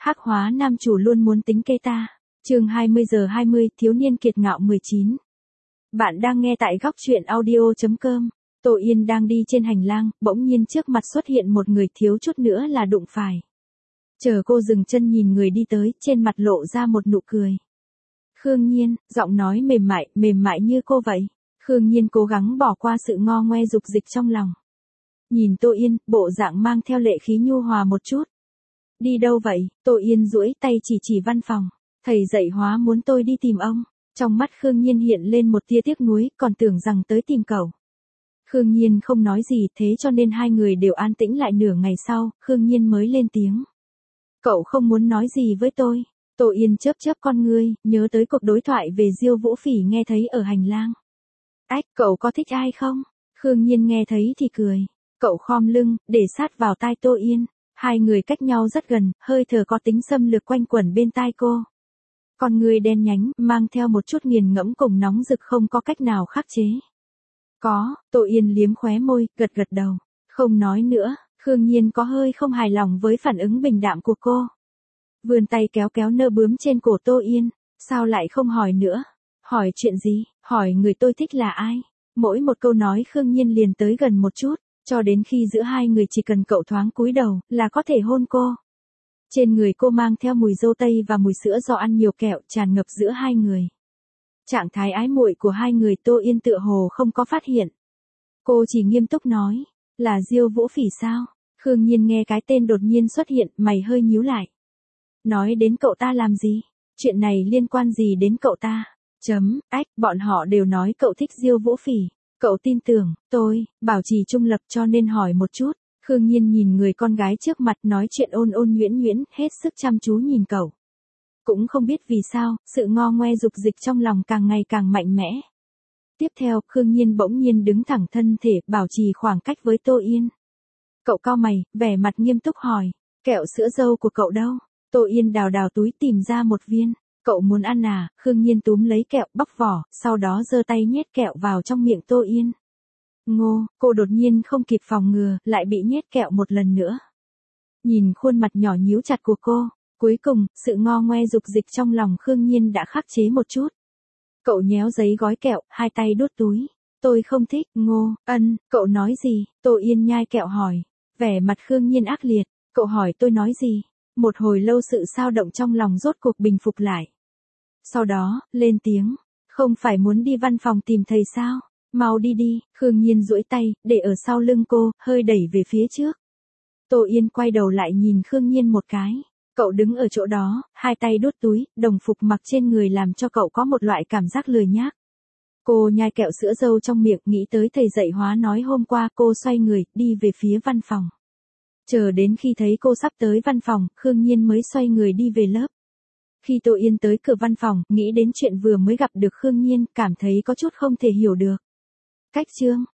Hắc hóa nam chủ luôn muốn tính kế ta. Chương 20:20, thiếu niên kiệt ngạo 19. Bạn đang nghe tại góc truyện audio.com. Tô Yên đang đi trên hành lang, bỗng nhiên trước mặt xuất hiện một người thiếu chút nữa là đụng phải. Chờ cô dừng chân nhìn người đi tới, trên mặt lộ ra một nụ cười. Khương Nhiên, giọng nói mềm mại như cô vậy. Khương Nhiên cố gắng bỏ qua sự ngo ngoe dục dịch trong lòng. Nhìn Tô Yên, bộ dạng mang theo lệ khí nhu hòa một chút. Đi đâu vậy? Tô Yên duỗi tay chỉ văn phòng. Thầy dạy hóa muốn tôi đi tìm ông. Trong mắt Khương Nhiên hiện lên một tia tiếc nuối, còn tưởng rằng tới tìm cậu. Khương Nhiên không nói gì, thế cho nên hai người đều an tĩnh lại nửa ngày sau, Khương Nhiên mới lên tiếng. Cậu không muốn nói gì với tôi? Tô Yên chớp con ngươi, nhớ tới cuộc đối thoại về Diêu Vũ Phỉ nghe thấy ở hành lang. Ách, cậu có thích ai không? Khương Nhiên nghe thấy thì cười. Cậu khom lưng, để sát vào tai Tô Yên. Hai người cách nhau rất gần, hơi thở có tính xâm lược quanh quẩn bên tai cô. Con người đen nhánh, mang theo một chút nghiền ngẫm cùng nóng rực không có cách nào khắc chế. Có, Tô Yên liếm khóe môi, gật đầu. Không nói nữa, Khương Nhiên có hơi không hài lòng với phản ứng bình đạm của cô. Vươn tay kéo nơ bướm trên cổ Tô Yên. Sao lại không hỏi nữa? Hỏi chuyện gì? Hỏi người tôi thích là ai? Mỗi một câu nói Khương Nhiên liền tới gần một chút, cho đến khi giữa hai người chỉ cần cậu thoáng cúi đầu, là có thể hôn cô. Trên người cô mang theo mùi dâu tây và mùi sữa do ăn nhiều kẹo tràn ngập giữa hai người. Trạng thái ái muội của hai người Tô Yên tựa hồ không có phát hiện. Cô chỉ nghiêm túc nói, là Diêu Vũ Phỉ sao? Khương Nhiên nghe cái tên đột nhiên xuất hiện, mày hơi nhíu lại. Nói đến cậu ta làm gì? Chuyện này liên quan gì đến cậu ta? Bọn họ đều nói cậu thích Diêu Vũ Phỉ. Cậu tin tưởng, tôi, bảo trì trung lập cho nên hỏi một chút. Khương Nhiên nhìn người con gái trước mặt nói chuyện ôn nhuyễn, hết sức chăm chú nhìn cậu. Cũng không biết vì sao, sự ngo ngoe dục dịch trong lòng càng ngày càng mạnh mẽ. Tiếp theo, Khương Nhiên bỗng nhiên đứng thẳng thân thể, bảo trì khoảng cách với Tô Yên. Cậu cau mày, vẻ mặt nghiêm túc hỏi, kẹo sữa dâu của cậu đâu? Tô Yên đào túi tìm ra một viên. Cậu muốn ăn à? Khương Nhiên túm lấy kẹo, bóc vỏ, sau đó giơ tay nhét kẹo vào trong miệng Tô Yên. Ngô, cô đột nhiên không kịp phòng ngừa, lại bị nhét kẹo một lần nữa. Nhìn khuôn mặt nhỏ nhíu chặt của cô, cuối cùng, sự ngo ngoe dục dịch trong lòng Khương Nhiên đã khắc chế một chút. Cậu nhéo giấy gói kẹo, hai tay đút túi. Tôi không thích, Ngô, cậu nói gì? Tô Yên nhai kẹo hỏi. Vẻ mặt Khương Nhiên ác liệt, cậu hỏi tôi nói gì? Một hồi lâu sự sao động trong lòng rốt cuộc bình phục lại. Sau đó, lên tiếng, không phải muốn đi văn phòng tìm thầy sao? Mau đi đi. Khương Nhiên duỗi tay, để ở sau lưng cô, hơi đẩy về phía trước. Tô Yên quay đầu lại nhìn Khương Nhiên một cái. Cậu đứng ở chỗ đó, hai tay đút túi, đồng phục mặc trên người làm cho cậu có một loại cảm giác lười nhác. Cô nhai kẹo sữa dâu trong miệng, nghĩ tới thầy dạy hóa nói hôm qua, cô xoay người, đi về phía văn phòng. Chờ đến khi thấy cô sắp tới văn phòng, Khương Nhiên mới xoay người đi về lớp. Khi Tô Yên tới cửa văn phòng, nghĩ đến chuyện vừa mới gặp được Khương Nhiên, cảm thấy có chút không thể hiểu được. Cách chương,